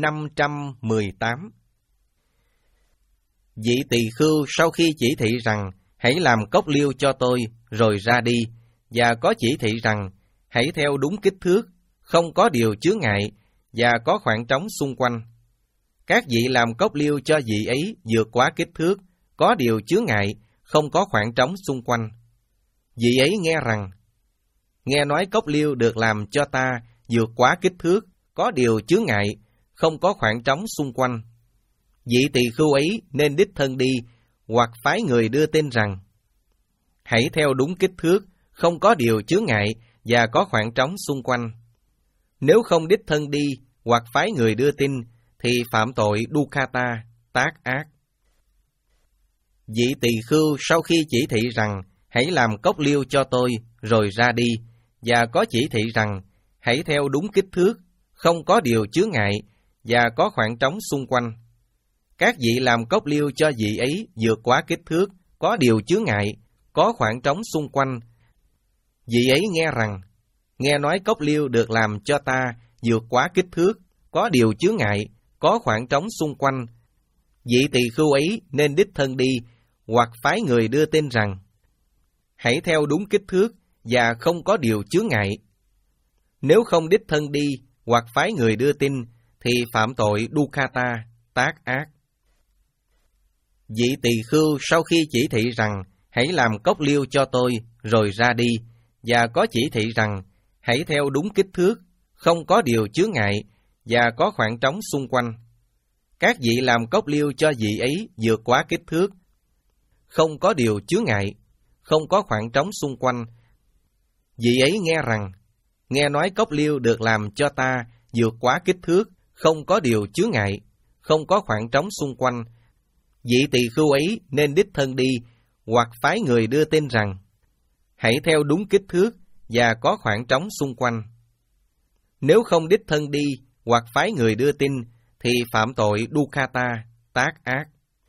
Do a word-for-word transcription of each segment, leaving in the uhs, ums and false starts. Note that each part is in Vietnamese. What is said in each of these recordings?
năm trăm mười tám. Vị tỳ khưu sau khi chỉ thị rằng hãy làm cốc liêu cho tôi rồi ra đi, và có chỉ thị rằng hãy theo đúng kích thước, không có điều chướng ngại và có khoảng trống xung quanh. Các vị làm cốc liêu cho vị ấy vượt quá kích thước, có điều chướng ngại, không có khoảng trống xung quanh. Vị ấy nghe rằng, nghe nói cốc liêu được làm cho ta vượt quá kích thước, có điều chướng ngại, không có khoảng trống xung quanh. Vị tỳ khưu ấy nên đích thân đi, hoặc phái người đưa tin rằng, hãy theo đúng kích thước, không có điều chướng ngại và có khoảng trống xung quanh. Nếu không đích thân đi, hoặc phái người đưa tin, thì phạm tội Dukkata, tác ác. Vị tỳ khưu sau khi chỉ thị rằng hãy làm cốc liêu cho tôi rồi ra đi, và có chỉ thị rằng hãy theo đúng kích thước, không có điều chướng ngại và có khoảng trống xung quanh. Các vị làm cốc liêu cho vị ấy vượt quá kích thước, có điều chướng ngại, có khoảng trống xung quanh. Vị ấy nghe rằng, nghe nói cốc liêu được làm cho ta vượt quá kích thước, có điều chướng ngại, có khoảng trống xung quanh. Vị tỳ khưu ấy nên đích thân đi, hoặc phái người đưa tin rằng, hãy theo đúng kích thước và không có điều chướng ngại. Nếu không đích thân đi, hoặc phái người đưa tin, thì phạm tội Dukkata, tác ác. Vị tỳ khưu sau khi chỉ thị rằng hãy làm cốc liêu cho tôi rồi ra đi, và có chỉ thị rằng hãy theo đúng kích thước, không có điều chướng ngại và có khoảng trống xung quanh. Các vị làm cốc liêu cho vị ấy vượt quá kích thước, không có điều chướng ngại, không có khoảng trống xung quanh. Vị ấy nghe rằng, nghe nói cốc liêu được làm cho ta vượt quá kích thước, không có điều chướng ngại, không có khoảng trống xung quanh. Vị tỳ khưu ấy nên đích thân đi, hoặc phái người đưa tin rằng, hãy theo đúng kích thước và có khoảng trống xung quanh. Nếu không đích thân đi, hoặc phái người đưa tin, thì phạm tội Dukkata, tác ác.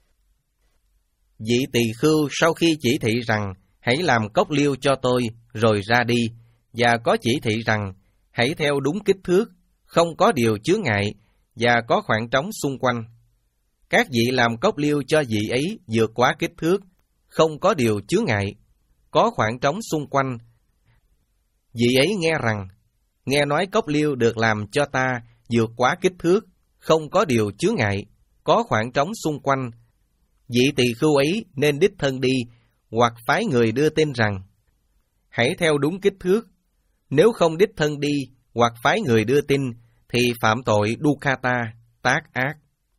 Vị tỳ khưu sau khi chỉ thị rằng hãy làm cốc liêu cho tôi rồi ra đi, và có chỉ thị rằng hãy theo đúng kích thước, không có điều chướng ngại và có khoảng trống xung quanh. Các vị làm cốc liêu cho vị ấy vượt quá kích thước, không có điều chướng ngại, có khoảng trống xung quanh. Vị ấy nghe rằng, nghe nói cốc liêu được làm cho ta vượt quá kích thước, không có điều chướng ngại, có khoảng trống xung quanh. Vị tỳ khưu ấy nên đích thân đi, hoặc phái người đưa tin rằng, hãy theo đúng kích thước. Nếu không đích thân đi, hoặc phái người đưa tin, thì phạm tội Dukkata, tác ác.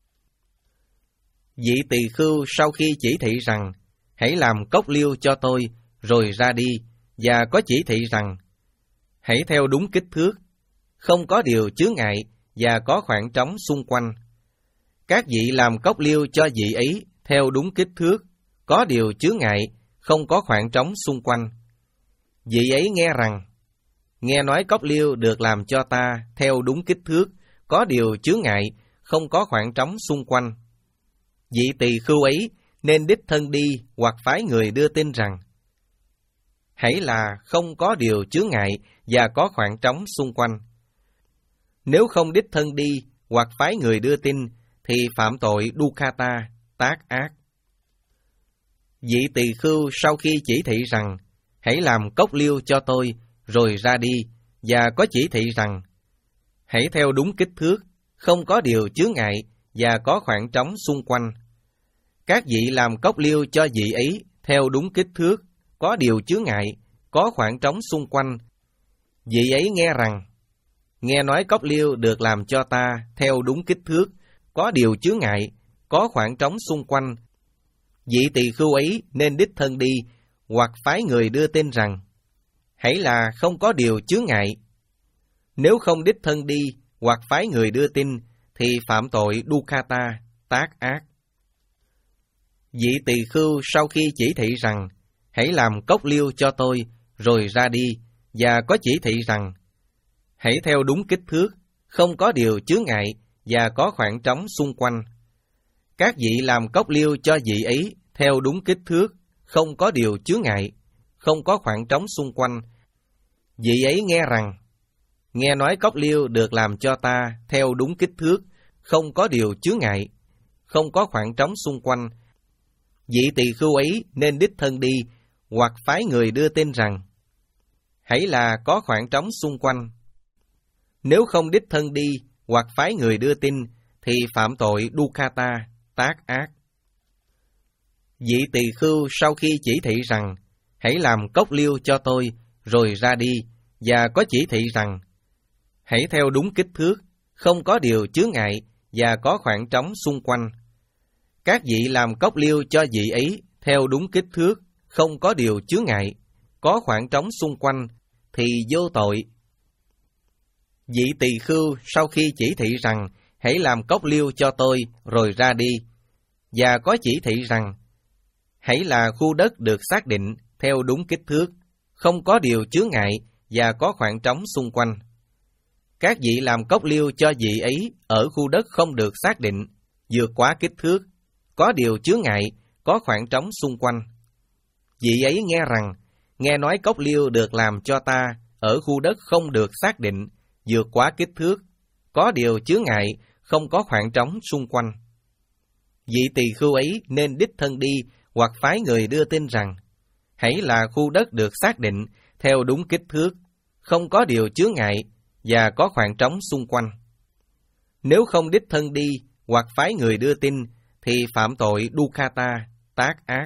Vị tỳ khưu sau khi chỉ thị rằng hãy làm cốc liêu cho tôi rồi ra đi, và có chỉ thị rằng hãy theo đúng kích thước, không có điều chướng ngại và có khoảng trống xung quanh. Các vị làm cốc liêu cho vị ấy theo đúng kích thước, có điều chướng ngại, không có khoảng trống xung quanh. Vị ấy nghe rằng, nghe nói cốc liêu được làm cho ta theo đúng kích thước, có điều chướng ngại, không có khoảng trống xung quanh. Vị tỳ khưu ấy nên đích thân đi, hoặc phái người đưa tin rằng, hãy là không có điều chướng ngại và có khoảng trống xung quanh. Nếu không đích thân đi, hoặc phái người đưa tin, thì phạm tội Dukkata, tác ác. Vị tỳ khưu sau khi chỉ thị rằng hãy làm cốc liêu cho tôi rồi ra đi, và có chỉ thị rằng hãy theo đúng kích thước, không có điều chướng ngại và có khoảng trống xung quanh. Các vị làm cốc liêu cho vị ấy theo đúng kích thước, có điều chướng ngại, có khoảng trống xung quanh. Vị ấy nghe rằng, nghe nói cốc liêu được làm cho ta theo đúng kích thước, có điều chướng ngại, có khoảng trống xung quanh. Vị tỳ khưu ấy nên đích thân đi, hoặc phái người đưa tin rằng hãy là không có điều chướng ngại. Nếu không đích thân đi, hoặc phái người đưa tin, thì phạm tội Dukkata, tác ác. Vị tỳ khưu sau khi chỉ thị rằng hãy làm cốc liêu cho tôi rồi ra đi, và có chỉ thị rằng hãy theo đúng kích thước, không có điều chướng ngại và có khoảng trống xung quanh. Các vị làm cốc liêu cho vị ấy theo đúng kích thước, không có điều chướng ngại, không có khoảng trống xung quanh. Vị ấy nghe rằng, nghe nói cốc liêu được làm cho ta theo đúng kích thước, không có điều chướng ngại, không có khoảng trống xung quanh, vị tỳ khưu ấy nên đích thân đi, hoặc phái người đưa tin rằng, hãy là có khoảng trống xung quanh. Nếu không đích thân đi, hoặc phái người đưa tin, thì phạm tội Dukkata, tác ác. Vị tỳ khưu sau khi chỉ thị rằng, hãy làm cốc liêu cho tôi, rồi ra đi, và có chỉ thị rằng, hãy theo đúng kích thước, không có điều chướng ngại, và có khoảng trống xung quanh. Các vị làm cốc liêu cho vị ấy theo đúng kích thước, không có điều chướng ngại, có khoảng trống xung quanh, thì vô tội. Vị tỳ khưu sau khi chỉ thị rằng, hãy làm cốc liêu cho tôi, rồi ra đi, và có chỉ thị rằng, hãy là khu đất được xác định theo đúng kích thước, không có điều chướng ngại, và có khoảng trống xung quanh. Các vị làm cốc liêu cho vị ấy ở khu đất không được xác định, vượt quá kích thước, có điều chướng ngại, có khoảng trống xung quanh. Vị ấy nghe rằng, nghe nói cốc liêu được làm cho ta ở khu đất không được xác định, vượt quá kích thước, có điều chướng ngại, không có khoảng trống xung quanh. Vị tỳ khưu ấy nên đích thân đi, hoặc phái người đưa tin rằng, hãy là khu đất được xác định theo đúng kích thước, không có điều chướng ngại, và có khoảng trống xung quanh. Nếu không đích thân đi, hoặc phái người đưa tin, thì phạm tội Dukkata, tác ác.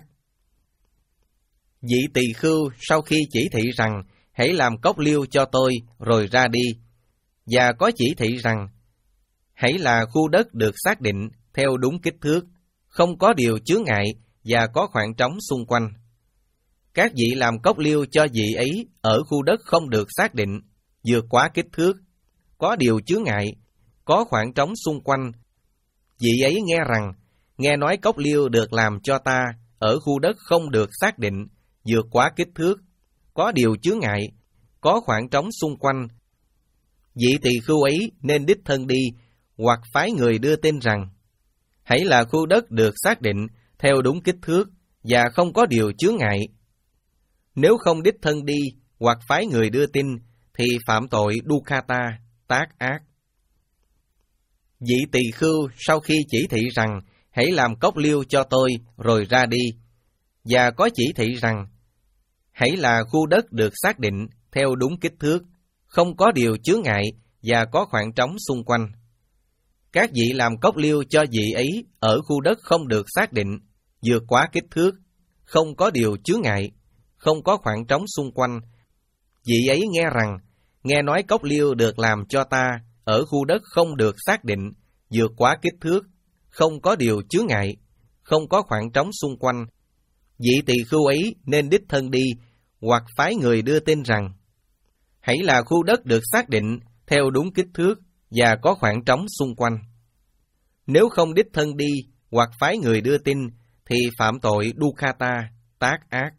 Vị tỳ khưu sau khi chỉ thị rằng, hãy làm cốc liêu cho tôi, rồi ra đi, và có chỉ thị rằng, hãy là khu đất được xác định theo đúng kích thước, không có điều chướng ngại, và có khoảng trống xung quanh. Các vị làm cốc liêu cho vị ấy ở khu đất không được xác định, vượt quá kích thước, có điều chướng ngại, có khoảng trống xung quanh. Vị ấy nghe rằng, nghe nói cốc liêu được làm cho ta ở khu đất không được xác định, vượt quá kích thước, có điều chướng ngại, có khoảng trống xung quanh. Vị tỳ khưu ấy nên đích thân đi, hoặc phái người đưa tin rằng, hãy là khu đất được xác định theo đúng kích thước, và không có điều chướng ngại. Nếu không đích thân đi, hoặc phái người đưa tin, thì phạm tội Dukkata, tác ác. Vị tỳ khưu sau khi chỉ thị rằng, hãy làm cốc liêu cho tôi, rồi ra đi, và có chỉ thị rằng, hãy là khu đất được xác định theo đúng kích thước, không có điều chướng ngại, và có khoảng trống xung quanh. Các vị làm cốc liêu cho vị ấy ở khu đất không được xác định, vượt quá kích thước, không có điều chướng ngại, không có khoảng trống xung quanh. Vị ấy nghe rằng, nghe nói cốc liêu được làm cho ta ở khu đất không được xác định, vượt quá kích thước, không có điều chướng ngại, không có khoảng trống xung quanh. Vị tỳ khưu ấy nên đích thân đi, hoặc phái người đưa tin rằng, hãy là khu đất được xác định theo đúng kích thước, và có khoảng trống xung quanh. Nếu không đích thân đi, hoặc phái người đưa tin, thì phạm tội Dukkata, tác ác.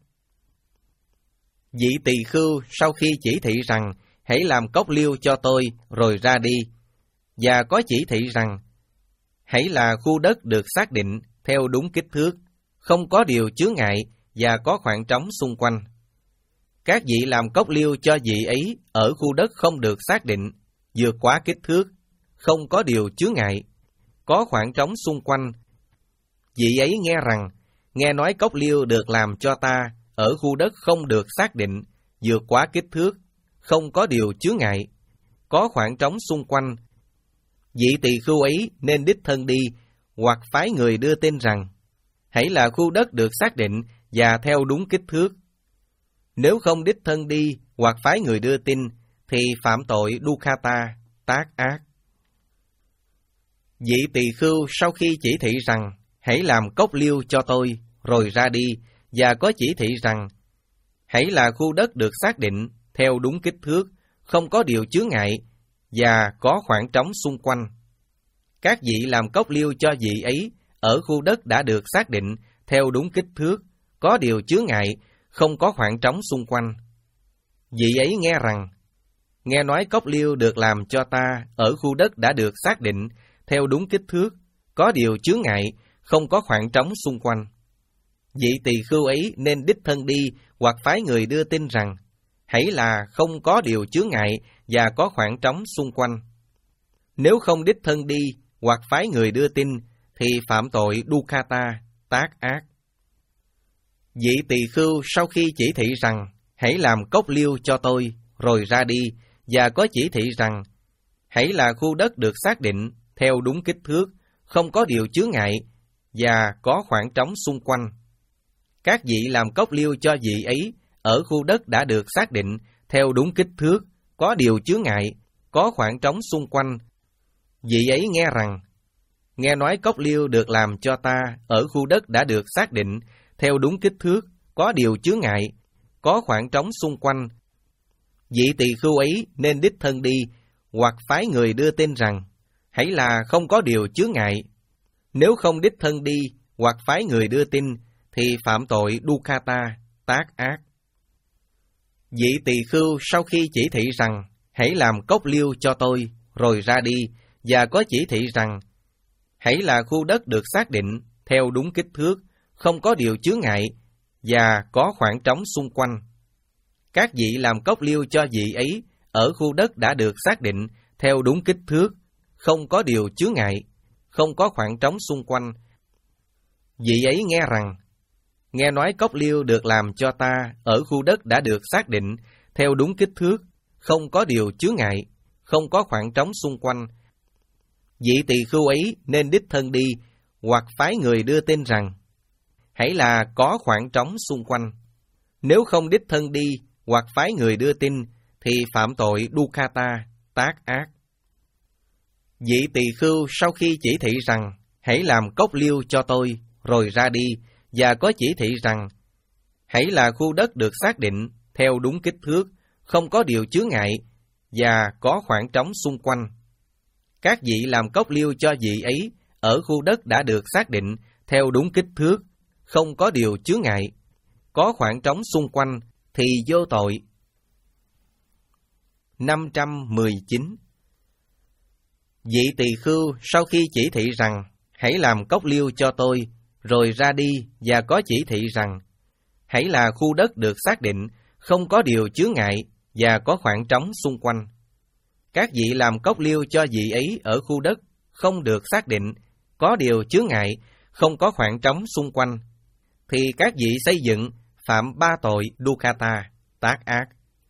Vị tỳ khưu sau khi chỉ thị rằng, hãy làm cốc liêu cho tôi, rồi ra đi, và có chỉ thị rằng, hãy là khu đất được xác định theo đúng kích thước, không có điều chướng ngại, và có khoảng trống xung quanh. Các vị làm cốc liêu cho vị ấy ở khu đất không được xác định, vượt quá kích thước, không có điều chướng ngại, có khoảng trống xung quanh. Vị ấy nghe rằng, nghe nói cốc liêu được làm cho ta ở khu đất không được xác định, vượt quá kích thước, không có điều chướng ngại, có khoảng trống xung quanh. Vị tỳ khưu ấy nên đích thân đi, hoặc phái người đưa tin rằng, hãy là khu đất được xác định và theo đúng kích thước. Nếu không đích thân đi, hoặc phái người đưa tin, thì phạm tội Dukkata, tác ác. Vị tỳ khưu sau khi chỉ thị rằng, hãy làm cốc liêu cho tôi, rồi ra đi, và có chỉ thị rằng, hãy là khu đất được xác định theo đúng kích thước, không có điều chướng ngại, và có khoảng trống xung quanh. Các vị làm cốc liêu cho vị ấy ở khu đất đã được xác định theo đúng kích thước, có điều chướng ngại, không có khoảng trống xung quanh. Vị ấy nghe rằng, nghe nói cốc liêu được làm cho ta ở khu đất đã được xác định theo đúng kích thước, có điều chướng ngại, không có khoảng trống xung quanh. Vị tỳ khưu ấy nên đích thân đi, hoặc phái người đưa tin rằng, hãy là không có điều chướng ngại, và có khoảng trống xung quanh. Nếu không đích thân đi, hoặc phái người đưa tin, thì phạm tội Dukkata, tác ác. Vị tỳ khưu sau khi chỉ thị rằng, hãy làm cốc liêu cho tôi, rồi ra đi, và có chỉ thị rằng, hãy là khu đất được xác định theo đúng kích thước, không có điều chướng ngại, và có khoảng trống xung quanh. Các vị làm cốc liêu cho vị ấy ở khu đất đã được xác định theo đúng kích thước, có điều chướng ngại, có khoảng trống xung quanh. Vị ấy nghe rằng, nghe nói cốc liêu được làm cho ta ở khu đất đã được xác định theo đúng kích thước, có điều chướng ngại, có khoảng trống xung quanh. Vị tỳ khưu ấy nên đích thân đi, hoặc phái người đưa tin rằng, hãy là không có điều chướng ngại. Nếu không đích thân đi, hoặc phái người đưa tin, thì phạm tội Dukkata, tác ác. Vị tỳ khưu sau khi chỉ thị rằng, hãy làm cốc liêu cho tôi, rồi ra đi, và có chỉ thị rằng, hãy là khu đất được xác định theo đúng kích thước, không có điều chướng ngại, và có khoảng trống xung quanh. Các vị làm cốc liêu cho vị ấy ở khu đất đã được xác định theo đúng kích thước, không có điều chướng ngại, không có khoảng trống xung quanh. Vị ấy nghe rằng, nghe nói cốc liêu được làm cho ta ở khu đất đã được xác định theo đúng kích thước, không có điều chướng ngại, không có khoảng trống xung quanh. Vị tỳ khưu ấy nên đích thân đi, hoặc phái người đưa tin rằng, hãy là có khoảng trống xung quanh. Nếu không đích thân đi, hoặc phái người đưa tin, thì phạm tội Dukkata, tác ác. Vị tỳ khưu sau khi chỉ thị rằng, hãy làm cốc liêu cho tôi, rồi ra đi, và có chỉ thị rằng, hãy là khu đất được xác định theo đúng kích thước, không có điều chướng ngại, và có khoảng trống xung quanh. Các vị làm cốc liêu cho vị ấy ở khu đất đã được xác định theo đúng kích thước, không có điều chướng ngại, có khoảng trống xung quanh, thì vô tội. năm trăm mười chín. Vị tỳ khưu sau khi chỉ thị rằng, hãy làm cốc liêu cho tôi, rồi ra đi, và có chỉ thị rằng, hãy là khu đất được xác định, không có điều chướng ngại, và có khoảng trống xung quanh. Các vị làm cốc liêu cho vị ấy ở khu đất không được xác định, có điều chướng ngại, không có khoảng trống xung quanh, thì các vị xây dựng phạm ba tội Dukkata, tác ác.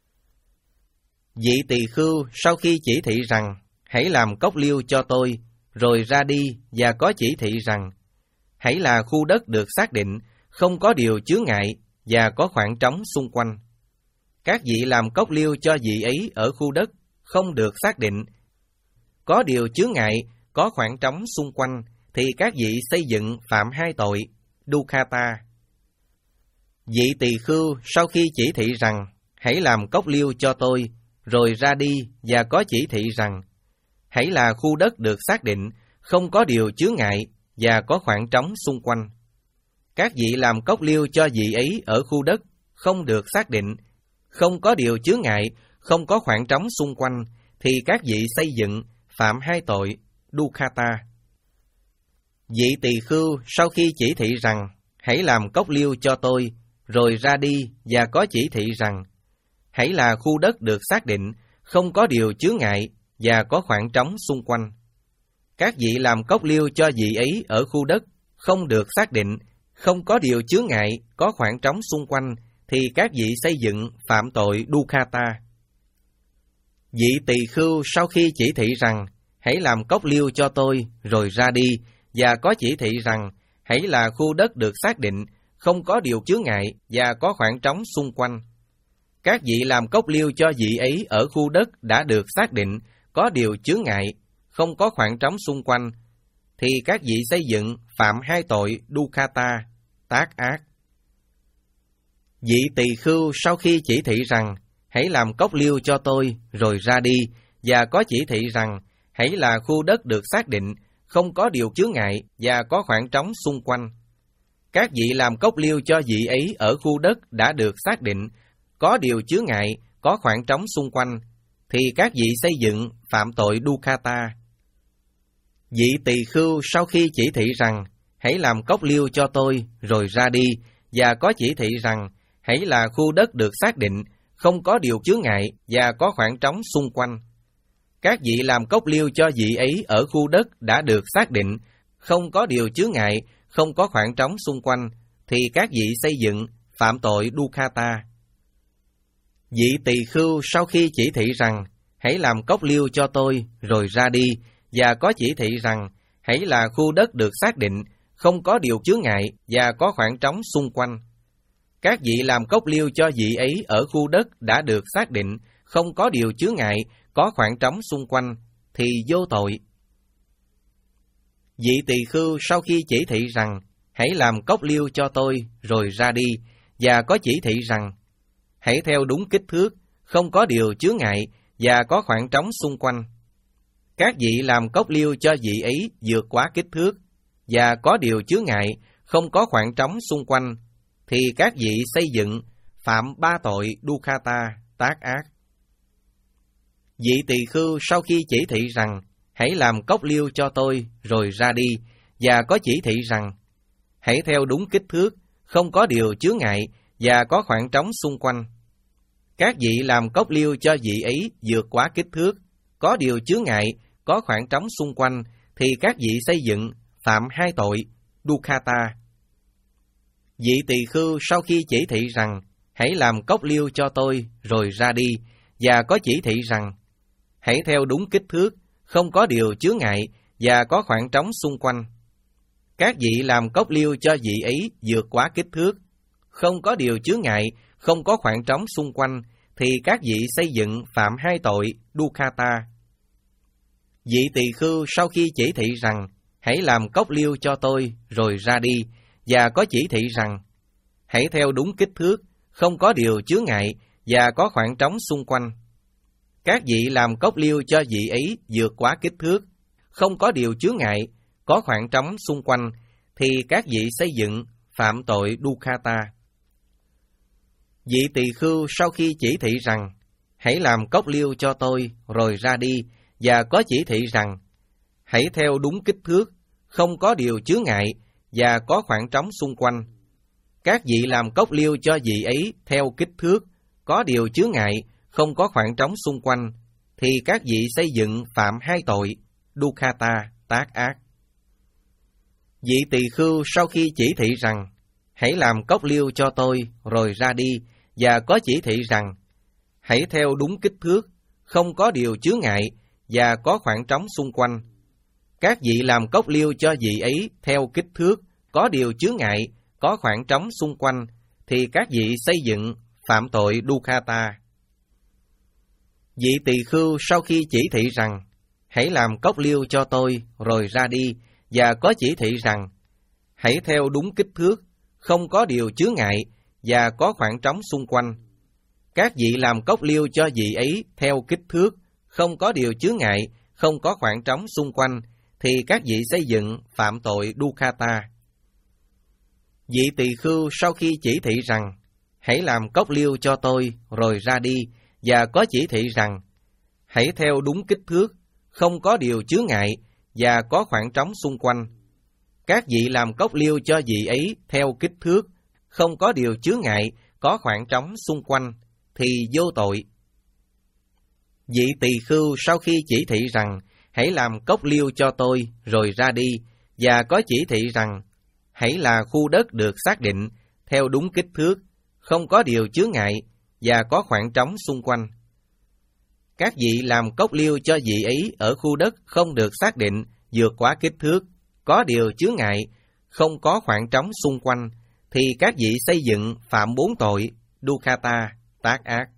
Vị tỳ khưu sau khi chỉ thị rằng, hãy làm cốc liêu cho tôi, rồi ra đi, và có chỉ thị rằng, hãy là khu đất được xác định, không có điều chướng ngại, và có khoảng trống xung quanh. Các vị làm cốc liêu cho vị ấy ở khu đất không được xác định, có điều chướng ngại, có khoảng trống xung quanh, thì các vị xây dựng phạm hai tội Dukkata. Vị tỳ khưu sau khi chỉ thị rằng, hãy làm cốc liêu cho tôi, rồi ra đi, và có chỉ thị rằng, hãy là khu đất được xác định, không có điều chướng ngại, và có khoảng trống xung quanh. Các vị làm cốc liêu cho vị ấy ở khu đất không được xác định, không có điều chướng ngại, không có khoảng trống xung quanh, thì các vị xây dựng phạm hai tội Dukkata. Vị tỳ khưu sau khi chỉ thị rằng, hãy làm cốc liêu cho tôi, rồi ra đi, và có chỉ thị rằng, hãy là khu đất được xác định, không có điều chướng ngại, và có khoảng trống xung quanh. Các vị làm cốc liêu cho vị ấy ở khu đất không được xác định, không có điều chướng ngại, có khoảng trống xung quanh, thì các vị xây dựng phạm tội Dukkata. Vị tỳ khưu sau khi chỉ thị rằng, hãy làm cốc liêu cho tôi, rồi ra đi, và có chỉ thị rằng, hãy là khu đất được xác định, không có điều chướng ngại, và có khoảng trống xung quanh. Các vị làm cốc liêu cho vị ấy ở khu đất đã được xác định, có điều chướng ngại, không có khoảng trống xung quanh, thì các vị xây dựng phạm hai tội Dukkata, tác ác. Vị tỳ khưu sau khi chỉ thị rằng, hãy làm cốc liêu cho tôi, rồi ra đi, và có chỉ thị rằng, hãy là khu đất được xác định, không có điều chướng ngại, và có khoảng trống xung quanh. Các vị làm cốc liêu cho vị ấy ở khu đất đã được xác định, có điều chướng ngại, có khoảng trống xung quanh, thì các vị xây dựng phạm tội Dukkata. Vị tỳ khưu sau khi chỉ thị rằng, hãy làm cốc liêu cho tôi, rồi ra đi, và có chỉ thị rằng, hãy là khu đất được xác định, không có điều chướng ngại, và có khoảng trống xung quanh. Các vị làm cốc liêu cho vị ấy ở khu đất đã được xác định, không có điều chướng ngại, không có khoảng trống xung quanh, thì các vị xây dựng phạm tội Dukkata. Vị tỳ khưu sau khi chỉ thị rằng hãy làm cốc liêu cho tôi rồi ra đi, và có chỉ thị rằng hãy là khu đất được xác định, không có điều chướng ngại và có khoảng trống xung quanh. Các vị làm cốc liêu cho vị ấy ở khu đất đã được xác định, không có điều chướng ngại, có khoảng trống xung quanh, thì vô tội. Vị tỳ khưu sau khi chỉ thị rằng hãy làm cốc liêu cho tôi rồi ra đi, và có chỉ thị rằng hãy theo đúng kích thước, không có điều chướng ngại và có khoảng trống xung quanh. Các vị làm cốc liêu cho vị ấy vượt quá kích thước và có điều chướng ngại, không có khoảng trống xung quanh, thì các vị xây dựng phạm ba tội Dukkata, tác ác. Vị tỳ khưu sau khi chỉ thị rằng hãy làm cốc liêu cho tôi rồi ra đi, và có chỉ thị rằng hãy theo đúng kích thước, không có điều chướng ngại và có khoảng trống xung quanh. Các vị làm cốc liêu cho vị ấy vượt quá kích thước, có điều chướng ngại, có khoảng trống xung quanh, thì các vị xây dựng phạm hai tội Dukkata. Vị tỳ khưu sau khi chỉ thị rằng hãy làm cốc liêu cho tôi rồi ra đi, và có chỉ thị rằng hãy theo đúng kích thước, không có điều chướng ngại và có khoảng trống xung quanh. Các vị làm cốc liêu cho vị ấy vượt quá kích thước, không có điều chướng ngại, không có khoảng trống xung quanh, thì các vị xây dựng phạm hai tội Dukkata. Vị tỳ khưu sau khi chỉ thị rằng hãy làm cốc liêu cho tôi rồi ra đi, và có chỉ thị rằng hãy theo đúng kích thước, không có điều chướng ngại và có khoảng trống xung quanh. Các vị làm cốc liêu cho vị ấy vượt quá kích thước, không có điều chướng ngại, có khoảng trống xung quanh, thì các vị xây dựng phạm tội Dukkata. Vị tỳ khưu sau khi chỉ thị rằng hãy làm cốc liêu cho tôi rồi ra đi, và có chỉ thị rằng hãy theo đúng kích thước, không có điều chướng ngại và có khoảng trống xung quanh. Các vị làm cốc liêu cho vị ấy theo kích thước, có điều chướng ngại, không có khoảng trống xung quanh, thì các vị xây dựng phạm hai tội Dukkata, tác ác. Vị tỳ khưu sau khi chỉ thị rằng hãy làm cốc liêu cho tôi rồi ra đi, và có chỉ thị rằng hãy theo đúng kích thước, không có điều chướng ngại và có khoảng trống xung quanh. Các vị làm cốc liêu cho vị ấy theo kích thước, có điều chướng ngại, có khoảng trống xung quanh, thì các vị xây dựng phạm tội Dukkata. Vị tỳ khưu sau khi chỉ thị rằng hãy làm cốc liêu cho tôi rồi ra đi, và có chỉ thị rằng hãy theo đúng kích thước, không có điều chướng ngại và có khoảng trống xung quanh. Các vị làm cốc liêu cho vị ấy theo kích thước, không có điều chướng ngại, không có khoảng trống xung quanh, thì các vị xây dựng phạm tội Dukkata. Vị tỳ khưu sau khi chỉ thị rằng hãy làm cốc liêu cho tôi rồi ra đi, và có chỉ thị rằng hãy theo đúng kích thước, không có điều chướng ngại và có khoảng trống xung quanh. Các vị làm cốc liêu cho vị ấy theo kích thước, không có điều chướng ngại, có khoảng trống xung quanh, thì vô tội. Vị tỳ khưu sau khi chỉ thị rằng hãy làm cốc liêu cho tôi rồi ra đi, và có chỉ thị rằng hãy là khu đất được xác định theo đúng kích thước, không có điều chướng ngại và có khoảng trống xung quanh. Các vị làm cốc liêu cho vị ấy ở khu đất không được xác định vượt quá kích thước, có điều chướng ngại, không có khoảng trống xung quanh, thì các vị xây dựng phạm bốn tội Dukkata, tác ác.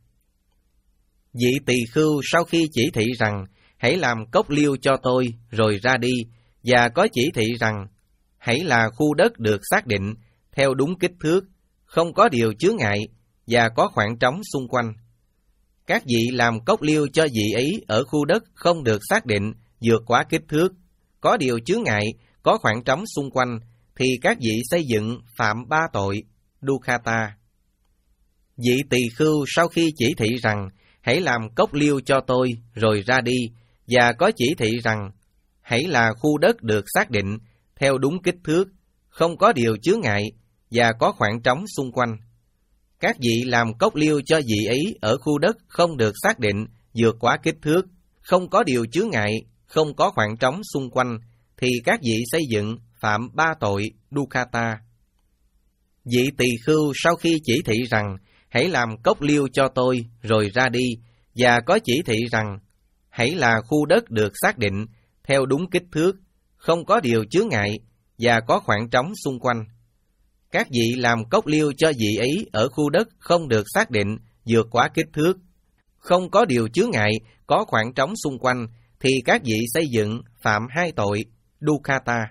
Vị tỳ khưu sau khi chỉ thị rằng hãy làm cốc liêu cho tôi rồi ra đi, và có chỉ thị rằng hãy là khu đất được xác định theo đúng kích thước, không có điều chướng ngại và có khoảng trống xung quanh. Các vị làm cốc liêu cho vị ấy ở khu đất không được xác định vượt quá kích thước, có điều chướng ngại, có khoảng trống xung quanh, thì các vị xây dựng phạm ba tội Dukkata. Vị tỳ khưu sau khi chỉ thị rằng hãy làm cốc liêu cho tôi rồi ra đi, và có chỉ thị rằng hãy là khu đất được xác định theo đúng kích thước, không có điều chướng ngại và có khoảng trống xung quanh. Các vị làm cốc liêu cho vị ấy ở khu đất không được xác định vượt quá kích thước, không có điều chướng ngại, không có khoảng trống xung quanh, thì các vị xây dựng phạm ba tội Dukkata. Vị tỳ khưu sau khi chỉ thị rằng hãy làm cốc liêu cho tôi rồi ra đi, và có chỉ thị rằng hãy là khu đất được xác định theo đúng kích thước, không có điều chướng ngại và có khoảng trống xung quanh. Các vị làm cốc liêu cho vị ấy ở khu đất không được xác định vượt quá kích thước, không có điều chướng ngại, có khoảng trống xung quanh, thì các vị xây dựng phạm hai tội Dukkata.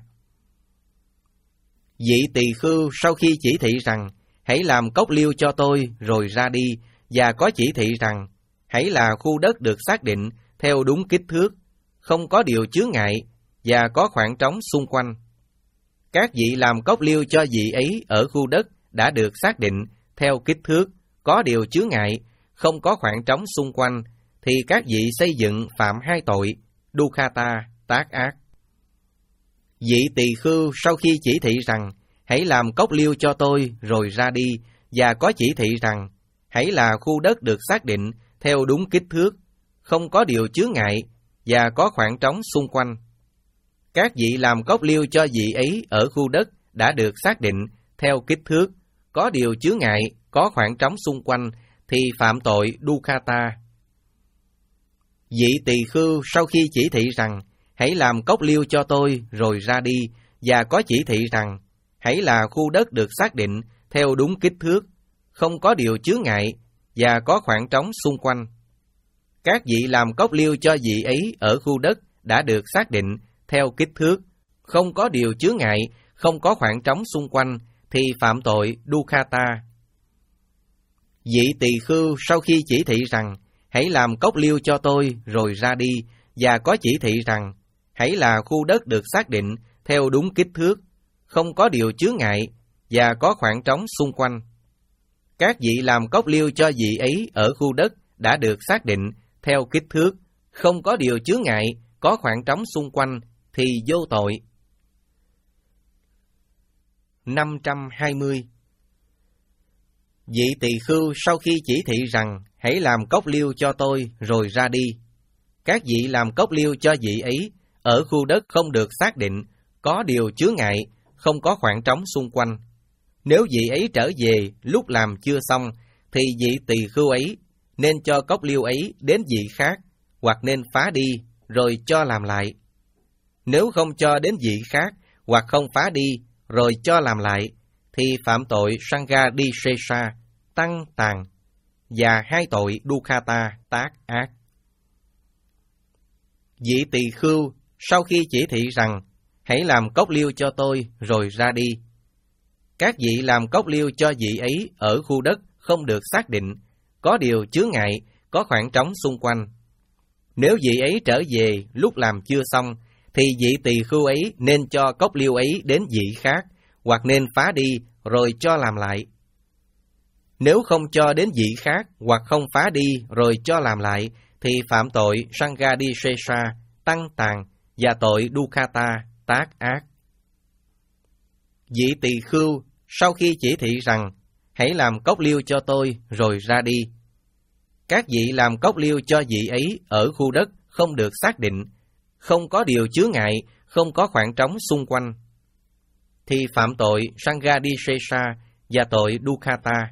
Vị tỳ khưu sau khi chỉ thị rằng hãy làm cốc liêu cho tôi rồi ra đi, và có chỉ thị rằng hãy là khu đất được xác định theo đúng kích thước, không có điều chướng ngại và có khoảng trống xung quanh. Các vị làm cốc liêu cho vị ấy ở khu đất đã được xác định theo kích thước, có điều chướng ngại, không có khoảng trống xung quanh, thì các vị xây dựng phạm hai tội Dukkata, tác ác. Vị tỳ khưu sau khi chỉ thị rằng hãy làm cốc liêu cho tôi rồi ra đi, và có chỉ thị rằng hãy là khu đất được xác định theo đúng kích thước, không có điều chướng ngại và có khoảng trống xung quanh. Các vị làm cốc liêu cho vị ấy ở khu đất đã được xác định theo kích thước, có điều chướng ngại, có khoảng trống xung quanh, thì phạm tội Dukkata. Vị tỳ khưu sau khi chỉ thị rằng hãy làm cốc liêu cho tôi rồi ra đi, và có chỉ thị rằng hãy là khu đất được xác định theo đúng kích thước, không có điều chướng ngại và có khoảng trống xung quanh. Các vị làm cốc liêu cho vị ấy ở khu đất đã được xác định theo kích thước, không có điều chướng ngại, không có khoảng trống xung quanh, thì phạm tội Dukkata. Vị tỳ khưu sau khi chỉ thị rằng hãy làm cốc liêu cho tôi rồi ra đi, và có chỉ thị rằng hãy là khu đất được xác định theo đúng kích thước, không có điều chướng ngại và có khoảng trống xung quanh. Các vị làm cốc liêu cho vị ấy ở khu đất đã được xác định theo kích thước, không có điều chướng ngại, có khoảng trống xung quanh, thì vô tội. năm trăm hai mươi. Vị tỳ khưu sau khi chỉ thị rằng hãy làm cốc liêu cho tôi rồi ra đi. Các vị làm cốc liêu cho vị ấy ở khu đất không được xác định, có điều chướng ngại, không có khoảng trống xung quanh. Nếu vị ấy trở về lúc làm chưa xong, thì vị tỳ khưu ấy nên cho cốc liêu ấy đến vị khác, hoặc nên phá đi rồi cho làm lại. Nếu không cho đến vị khác, hoặc không phá đi rồi cho làm lại, thì phạm tội Sanghadisesa, tăng tàn, và hai tội Dukkata, tác ác. Vị tỳ khưu sau khi chỉ thị rằng hãy làm cốc liêu cho tôi rồi ra đi. Các vị làm cốc liêu cho vị ấy ở khu đất không được xác định, có điều chướng ngại, có khoảng trống xung quanh. Nếu vị ấy trở về lúc làm chưa xong, thì vị tỳ khưu ấy nên cho cốc liêu ấy đến vị khác, hoặc nên phá đi rồi cho làm lại. Nếu không cho đến vị khác, hoặc không phá đi rồi cho làm lại, thì phạm tội Sanghadisesa, tăng tàn, và tội Dukkata, tác ác. Vị tỳ khưu sau khi chỉ thị rằng hãy làm cốc liêu cho tôi rồi ra đi. Các vị làm cốc liêu cho vị ấy ở khu đất không được xác định, không có điều chướng ngại, không có khoảng trống xung quanh, thì phạm tội Sanghadisesa và tội Dukkata.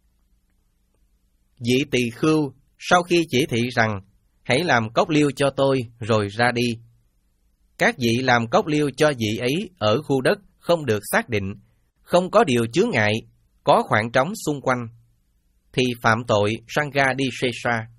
Vị tỳ khưu sau khi chỉ thị rằng hãy làm cốc liêu cho tôi rồi ra đi. Các vị làm cốc liêu cho vị ấy ở khu đất không được xác định, không có điều chướng ngại, có khoảng trống xung quanh, thì phạm tội Sanghadisesa.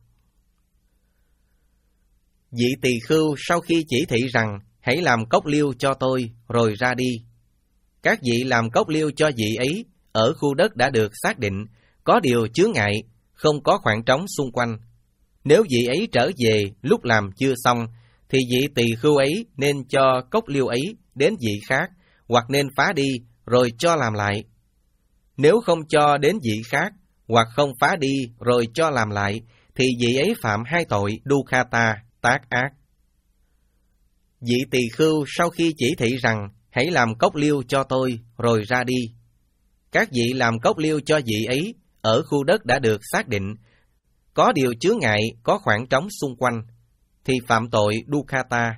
Vị tỳ khưu sau khi chỉ thị rằng hãy làm cốc liêu cho tôi rồi ra đi. Các vị làm cốc liêu cho vị ấy ở khu đất đã được xác định, có điều chướng ngại, không có khoảng trống xung quanh. Nếu vị ấy trở về lúc làm chưa xong, thì vị tỳ khưu ấy nên cho cốc liêu ấy đến vị khác, hoặc nên phá đi rồi cho làm lại. Nếu không cho đến vị khác, hoặc không phá đi rồi cho làm lại, thì vị ấy phạm hai tội Dukkata, tác ác. Vị tỳ khưu sau khi chỉ thị rằng hãy làm cốc liêu cho tôi rồi ra đi. Các vị làm cốc liêu cho vị ấy ở khu đất đã được xác định, có điều chướng ngại, có khoảng trống xung quanh, thì phạm tội Dukkata.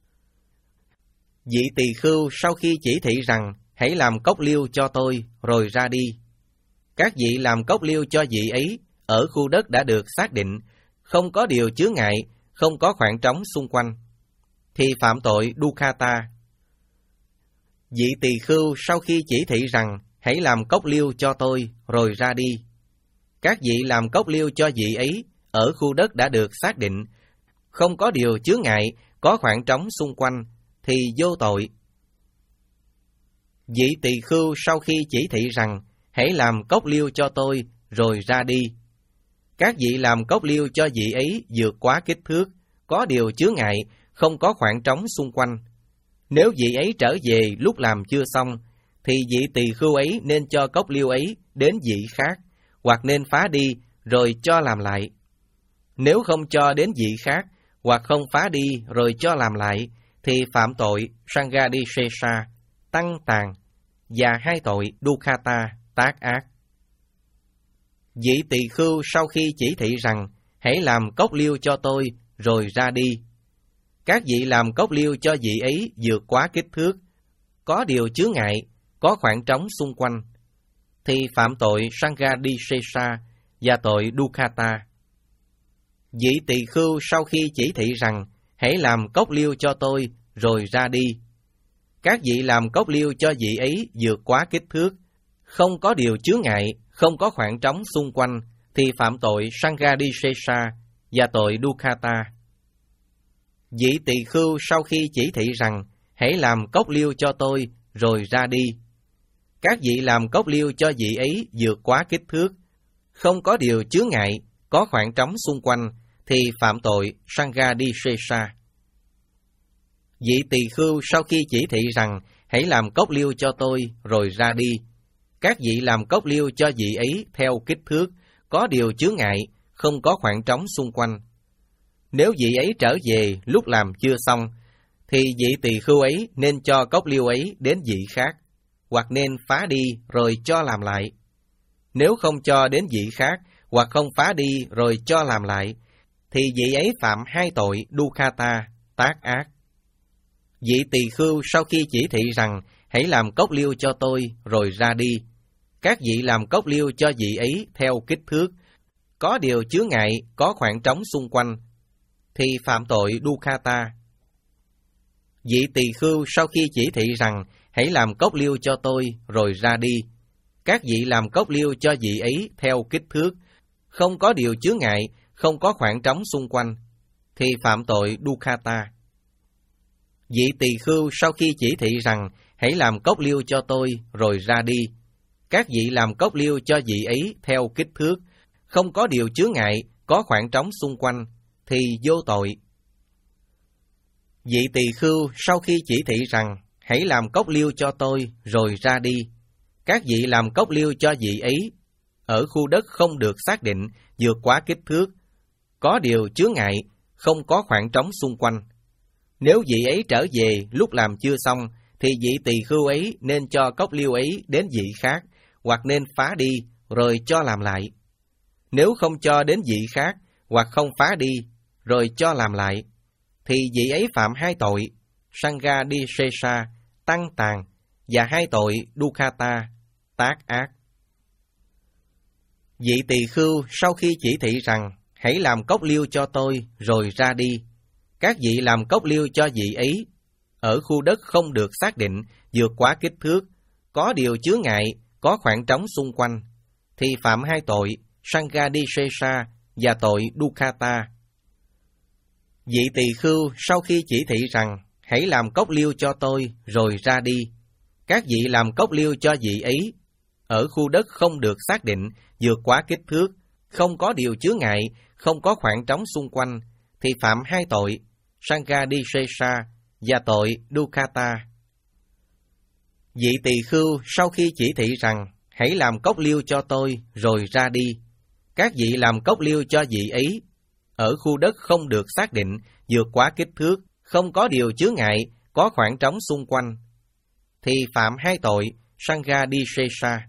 Vị tỳ khưu sau khi chỉ thị rằng hãy làm cốc liêu cho tôi rồi ra đi. Các vị làm cốc liêu cho vị ấy ở khu đất đã được xác định, không có điều chướng ngại, không có khoảng trống xung quanh, thì phạm tội Dukkata. Vị tỳ khưu sau khi chỉ thị rằng hãy làm cốc liêu cho tôi rồi ra đi. Các vị làm cốc liêu cho vị ấy ở khu đất đã được xác định, không có điều chướng ngại, có khoảng trống xung quanh, thì vô tội. Vị tỳ khưu sau khi chỉ thị rằng hãy làm cốc liêu cho tôi rồi ra đi. Các vị làm cốc liêu cho vị ấy vượt quá kích thước, có điều chướng ngại, không có khoảng trống xung quanh. Nếu vị ấy trở về lúc làm chưa xong, thì vị tỳ khưu ấy nên cho cốc liêu ấy đến vị khác, hoặc nên phá đi rồi cho làm lại. Nếu không cho đến vị khác, hoặc không phá đi rồi cho làm lại, thì phạm tội Sanghadisesa, tăng tàn, và hai tội Dukkata, tác ác. Vị tỳ khưu sau khi chỉ thị rằng hãy làm cốc liêu cho tôi rồi ra đi. Các vị làm cốc liêu cho vị ấy vượt quá kích thước, có điều chướng ngại, có khoảng trống xung quanh, thì phạm tội Sanghadisesa và tội Dukkata. Vị tỳ khưu sau khi chỉ thị rằng hãy làm cốc liêu cho tôi rồi ra đi. Các vị làm cốc liêu cho vị ấy vượt quá kích thước, không có điều chướng ngại, không có khoảng trống xung quanh, thì phạm tội Sanghadisesa và tội Dukkata. Vị tỳ khưu sau khi chỉ thị rằng hãy làm cốc liêu cho tôi rồi ra đi. Các vị làm cốc liêu cho vị ấy vượt quá kích thước, không có điều chướng ngại, có khoảng trống xung quanh, thì phạm tội Sanghadisesa. Vị tỳ khưu sau khi chỉ thị rằng hãy làm cốc liêu cho tôi rồi ra đi. Các vị làm cốc liêu cho vị ấy theo kích thước, có điều chướng ngại, không có khoảng trống xung quanh. Nếu vị ấy trở về lúc làm chưa xong, thì vị tỳ khưu ấy nên cho cốc liêu ấy đến vị khác, hoặc nên phá đi rồi cho làm lại. Nếu không cho đến vị khác, hoặc không phá đi rồi cho làm lại, thì vị ấy phạm hai tội Dukkata, tác ác. Vị tỳ khưu sau khi chỉ thị rằng hãy làm cốc liêu cho tôi rồi ra đi. Các vị làm cốc liêu cho vị ấy theo kích thước, có điều chướng ngại, có khoảng trống xung quanh, thì phạm tội Dukkata. Vị tỳ khưu sau khi chỉ thị rằng hãy làm cốc liêu cho tôi rồi ra đi. Các vị làm cốc liêu cho vị ấy theo kích thước, không có điều chướng ngại, không có khoảng trống xung quanh, thì phạm tội Dukkata. Vị tỳ khưu sau khi chỉ thị rằng hãy làm cốc liêu cho tôi rồi ra đi. Các vị làm cốc liêu cho vị ấy theo kích thước, không có điều chướng ngại, có khoảng trống xung quanh, thì vô tội. Vị tỳ khưu sau khi chỉ thị rằng hãy làm cốc liêu cho tôi rồi ra đi. Các vị làm cốc liêu cho vị ấy ở khu đất không được xác định, vượt quá kích thước, có điều chướng ngại, không có khoảng trống xung quanh. Nếu vị ấy trở về lúc làm chưa xong, thì vị tỳ khưu ấy nên cho cốc liêu ấy đến vị khác, hoặc nên phá đi rồi cho làm lại. Nếu không cho đến vị khác, hoặc không phá đi rồi cho làm lại, thì vị ấy phạm hai tội Sanghadisesa, tăng tàn, và hai tội Dukkata, tác ác. Vị tỳ khưu sau khi chỉ thị rằng hãy làm cốc liêu cho tôi rồi ra đi. Các vị làm cốc liêu cho vị ấy ở khu đất không được xác định, vượt quá kích thước, có điều chướng ngại, có khoảng trống xung quanh, thì phạm hai tội Sanghadisesa và tội Dukkata. Vị tỳ khưu sau khi chỉ thị rằng hãy làm cốc liêu cho tôi rồi ra đi. Các vị làm cốc liêu cho vị ấy ở khu đất không được xác định, vượt quá kích thước, không có điều chướng ngại, không có khoảng trống xung quanh, thì phạm hai tội Sanghadisesa và tội Dukkata. Vị tỳ khưu sau khi chỉ thị rằng hãy làm cốc liêu cho tôi rồi ra đi. Các vị làm cốc liêu cho vị ấy ở khu đất không được xác định, vượt quá kích thước, không có điều chướng ngại, có khoảng trống xung quanh, thì phạm hai tội Sanghadisesa.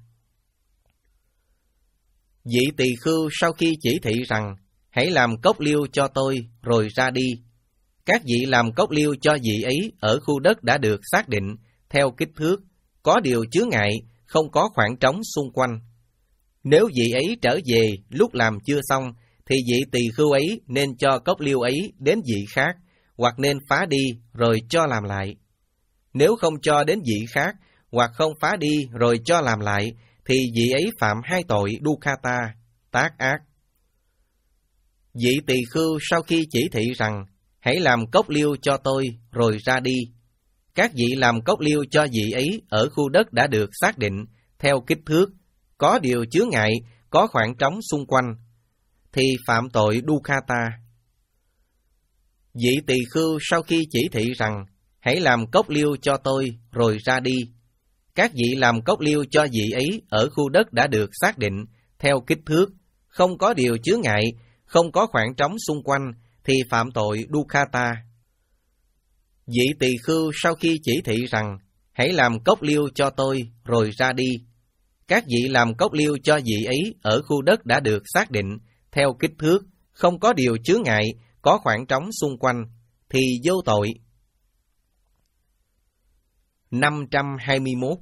Vị tỳ khưu sau khi chỉ thị rằng hãy làm cốc liêu cho tôi rồi ra đi. Các vị làm cốc liêu cho vị ấy ở khu đất đã được xác định theo kích thước, có điều chướng ngại, không có khoảng trống xung quanh. Nếu vị ấy trở về lúc làm chưa xong, thì vị tỳ khưu ấy nên cho cốc liêu ấy đến vị khác, hoặc nên phá đi rồi cho làm lại. Nếu không cho đến vị khác, hoặc không phá đi rồi cho làm lại, thì vị ấy phạm hai tội Dukkata, tác ác. Vị tỳ khưu sau khi chỉ thị rằng, hãy làm cốc liêu cho tôi rồi ra đi. Các vị làm cốc liêu cho vị ấy ở khu đất đã được xác định theo kích thước, có điều chướng ngại, có khoảng trống xung quanh, thì phạm tội Dukkata. Vị tỳ khưu sau khi chỉ thị rằng, hãy làm cốc liêu cho tôi rồi ra đi. Các vị làm cốc liêu cho vị ấy ở khu đất đã được xác định theo kích thước, không có điều chướng ngại, không có khoảng trống xung quanh, thì phạm tội Dukkata. Vị tỳ khưu sau khi chỉ thị rằng, hãy làm cốc liêu cho tôi rồi ra đi. Các vị làm cốc liêu cho vị ấy ở khu đất đã được xác định theo kích thước, không có điều chướng ngại, có khoảng trống xung quanh, thì vô tội. năm trăm hai mươi mốt.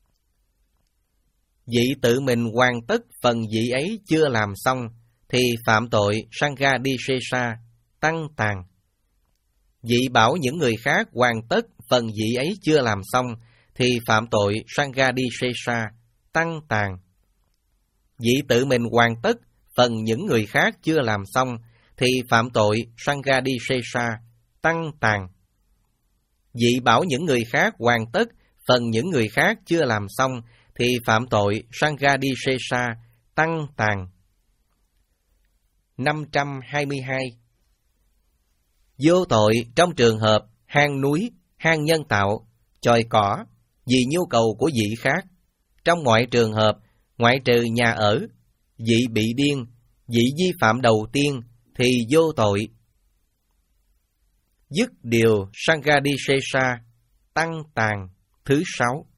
Vị tự mình hoàn tất phần vị ấy chưa làm xong, thì phạm tội Sanghadisesa, tăng tàn. Vị bảo những người khác hoàn tất phần vị ấy chưa làm xong, thì phạm tội Sanghadisesa, tăng tàn. Vị tự mình hoàn tất phần những người khác chưa làm xong, thì phạm tội Sanghadisesa, tăng tàn. Vị bảo những người khác hoàn tất phần những người khác chưa làm xong, thì phạm tội Sanghadisesa, tăng tàn. năm trăm hai mươi hai. Vô tội trong trường hợp hang núi, hang nhân tạo, chòi cỏ, vì nhu cầu của vị khác. Trong mọi trường hợp, ngoại trừ nhà ở, vị bị điên, vị vi phạm đầu tiên, thì vô tội. Dứt điều Sanghadisesa, tăng tàn. Thứ sáu.